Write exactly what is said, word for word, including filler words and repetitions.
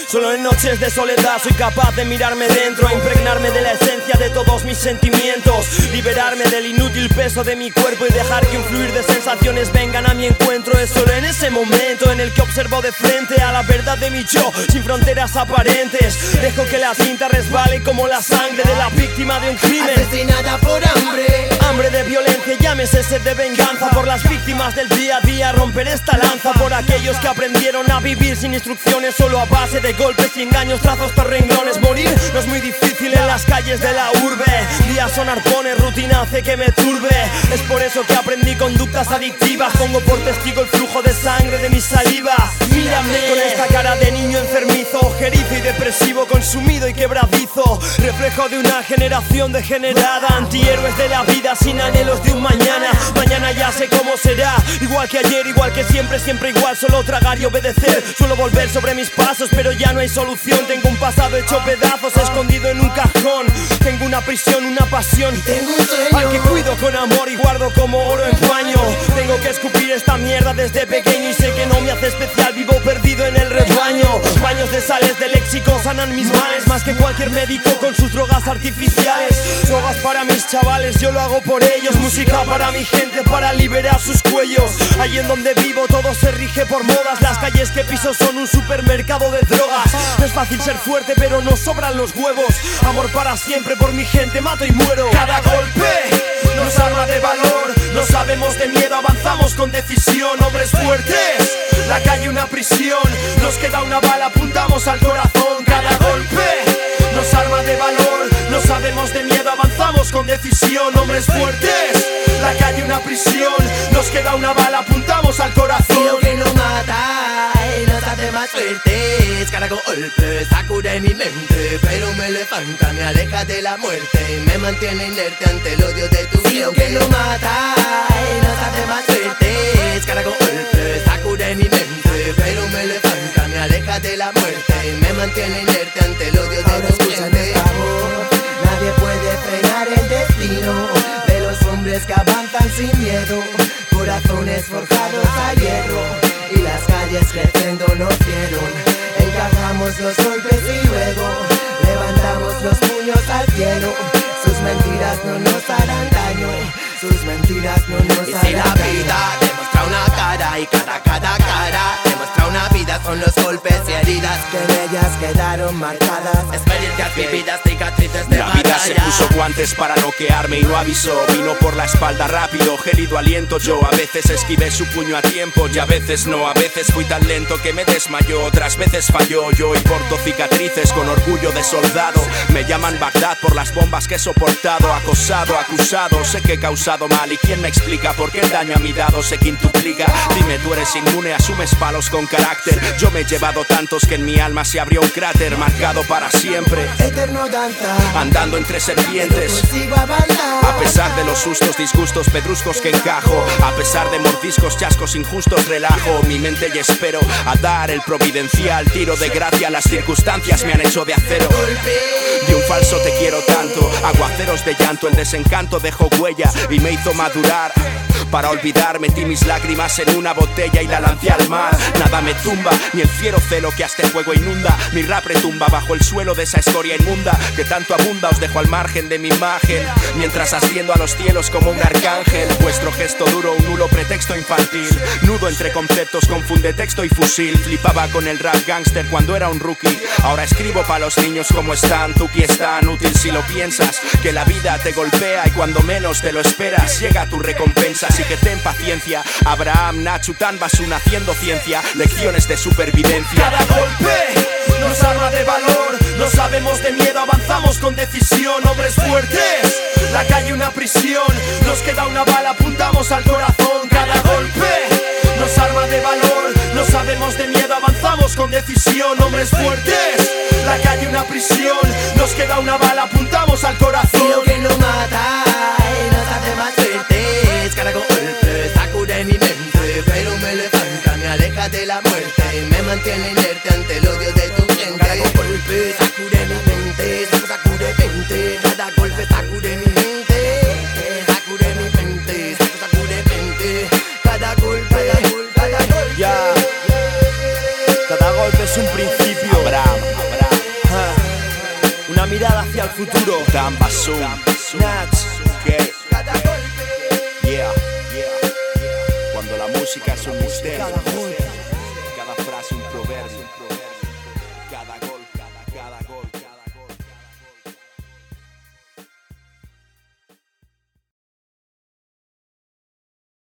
Solo en noches de soledad soy capaz de mirarme dentro, impregnarme de la esencia de todos mis sentimientos, liberarme del inútil peso de mi cuerpo y dejar que un fluir de sensaciones vengan a mi encuentro. Es solo en ese momento en el que observo de frente a la verdad de mi yo, sin fronteras aparentes. Dejo que la cinta resbale como la sangre de la víctima de un crimen, asesinada por hambre. Hambre de violencia, llámese sed de venganza. Por las víctimas del día a día romperé esta lanza. Por aquellos que aprendieron a vivir sin instrucciones, solo a base de golpes y engaños, trazos por renglones. Morir no es muy difícil en las calles de la urbe. Días son arpones, rutina hace que me turbe. Es por eso que aprendí conductas adictivas. Pongo por testigo el flujo de sangre de mi saliva. Mírame con esta cara de niño enfermizo, ojerizo y depresivo, consumido y quebradizo. Reflejo de una generación degenerada, antihéroes de la vida sin anhelos de un mañana. Mañana ya sé cómo será, igual que ayer, igual que siempre, siempre igual. Solo tragar y obedecer, suelo volver sobre mis pasos, pero ya no hay solución. Tengo un pasado hecho pedazos, escondido en un cajón. Tengo una prisión, una pasión, y tengo un sueño al que cuido con amor y guardo como oro en paño. Tengo que escupir esta mierda desde pequeño y sé que no me hace especial, vivo perdido en el rebaño. Baños de sales de léxico sanan mis males, más que cualquier médico con sus drogas artificiales. Drogas para mis chavales, yo lo hago por ellos. Música para mi gente, para liberar sus cuellos. Allí en donde vivo todo se rige por modas. Las calles que piso son un supermercado de drogas. No es fácil ser fuerte, pero nos sobran los huevos. Amor para siempre, por mi gente mato y muero. Cada golpe nos arma de valor, no sabemos de miedo, avanzamos con decisión. Hombres fuertes, la calle una prisión, nos queda una bala, apuntamos al corazón. Cada golpe nos arma de valor, no sabemos de miedo, avanzamos con decisión. Hombres fuertes, la calle una prisión, nos queda una bala, apuntamos al corazón. Y lo que no mata y nos hace más fuertes, cada golpe sacude mi mente, pero me levanta, me aleja de la muerte y me mantiene inerte ante el odio de tu gente. Y lo que no mata y nos hace más fuertes, cada golpe sacude mi mente, pero me levanta, me aleja de la muerte y me mantiene inerte ante el odio de tu gente. Nadie puede frenar el destino de los hombres que avanzan sin miedo, corazones forjados a hierro y las calles creciendo nos dieron. Encajamos los golpes y luego levantamos los puños al cielo. Sus mentiras no nos harán daño, sus mentiras no nos harán daño. Y si la vida demuestra una cara y cada, cada cara demuestra una vida, son los golpes y heridas que en ellas quedaron marcadas. Experiencias vividas, cicatrices de La batalla. vida se puso guantes para noquearme y no avisó. Vino por la espalda rápido, gélido aliento. Yo a veces esquivé su puño a tiempo y a veces no. A veces fui tan lento que me desmayó, otras veces falló. Yo hoy porto cicatrices con orgullo de soldado. Me llaman Bagdad por las bombas que he soportado. Acosado, acusado, sé que he causado mal. ¿Y quién me explica por qué el daño a mi dado se quintuplica? Dime, tú eres inmune, asumes palos con carácter. Yo me he llevado tantos que en mi alma se abrió un cráter marcado para siempre. Eterno danza, andando entre serpientes. consigo avanzar. A pesar de los sustos, disgustos, pedruscos que encajo, a pesar de mordiscos, chascos injustos, relajo mi mente y espero a dar el providencial tiro de gracia. Las circunstancias me han hecho de acero. De un falso te quiero tanto, aguaceros de llanto, el desencanto dejó huella y me hizo madurar. Para olvidar metí mis lágrimas en una botella y la lancé al mar. Nada me tumba, ni el fiero celo que a este fuego inunda. Mi rap retumba bajo el suelo de esa escoria inmunda que tanto abunda. Os dejo al margen de mi imagen, mientras asciendo a los cielos como un arcángel. Vuestro gesto duro, un nulo pretexto infantil. Nudo entre conceptos, confunde texto y fusil. Flipaba con el rap gangster cuando era un rookie. Ahora escribo pa' los niños como están. Tuki es tan útil si lo piensas, que la vida te golpea y cuando menos te lo esperas llega tu recompensa. Así que ten paciencia. Abraham, Nacho, Tanbasun haciendo ciencia, lecciones de supervivencia. Cada golpe nos arma de valor, no sabemos de miedo, avanzamos con decisión. Hombres fuertes, la calle una prisión, nos queda una bala, apuntamos al corazón. Cada golpe nos arma de valor, no sabemos de miedo, avanzamos con decisión. Hombres fuertes, la calle una prisión, nos queda una bala, apuntamos al corazón. Y lo que no mata y nos hace más fuertes, cada golpe sacude mi mente, pero me levanta, me aleja de la muerte y me mantiene inerte ante el odio de tu gente. Cada golpe sacude mi mente, sacude mente, cada golpe sacude mi mente, sacude mi mente, sacude mente, cada golpe, cada golpe, cada golpe. Ya, cada golpe es un principio. Abraham. mirada hacia el futuro. Dan Basum, Nats, okay. Yeah, yeah. Cuando la música es un misterio, cada gol, cada frase un proverbio, cada gol, cada, cada gol.